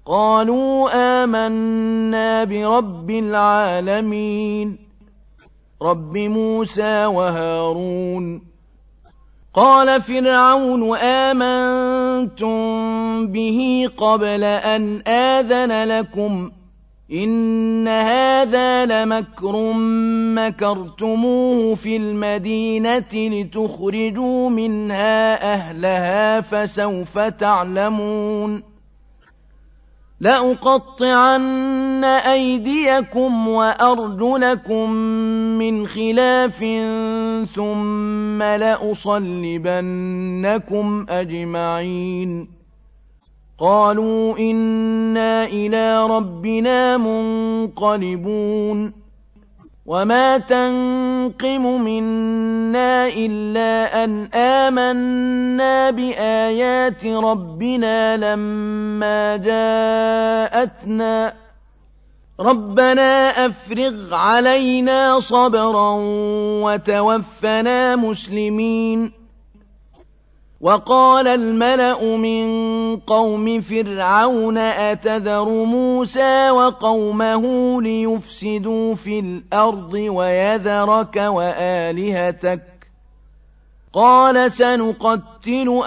قالوا آمنا برب العالمين رب موسى وهارون. قال فرعون آمنتم به قبل أن آذن لكم إن هذا لمكر مكرتموه في المدينة لتخرجوا منها أهلها فسوف تعلمون لأقطعن أيديكم وأرجلكم من خلاف ثم لأصلبنكم أجمعين. قالوا إنا إلى ربنا منقلبون. وما تنقم منا إلا أن آمنا بآيات ربنا لما جاءتنا ربنا أفرغ علينا صبرا وتوفنا مسلمين. وقال الملأ من قوم فرعون أتذر موسى وقومه ليفسدوا في الأرض ويذرك وآلهتك قال سنقتل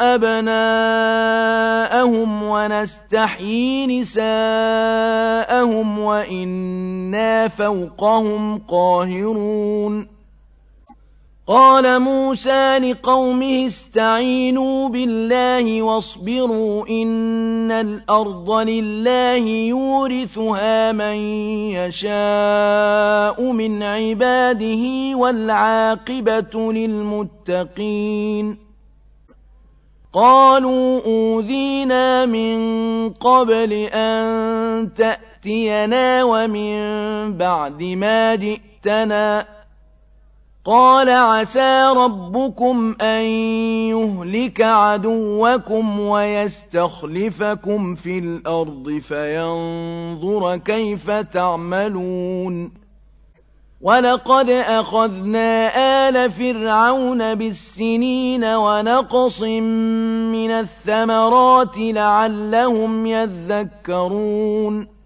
أبناءهم ونستحيي نساءهم وإنا فوقهم قاهرون. قال موسى لقومه استعينوا بالله واصبروا إن الأرض لله يورثها من يشاء من عباده والعاقبة للمتقين. قالوا أوذينا من قبل أن تأتينا ومن بعد ما جئتنا قال عسى ربكم أن يهلك عدوكم ويستخلفكم في الأرض فينظر كيف تعملون. ولقد أخذنا آل فرعون بالسنين ونقص من الثمرات لعلهم يذكرون.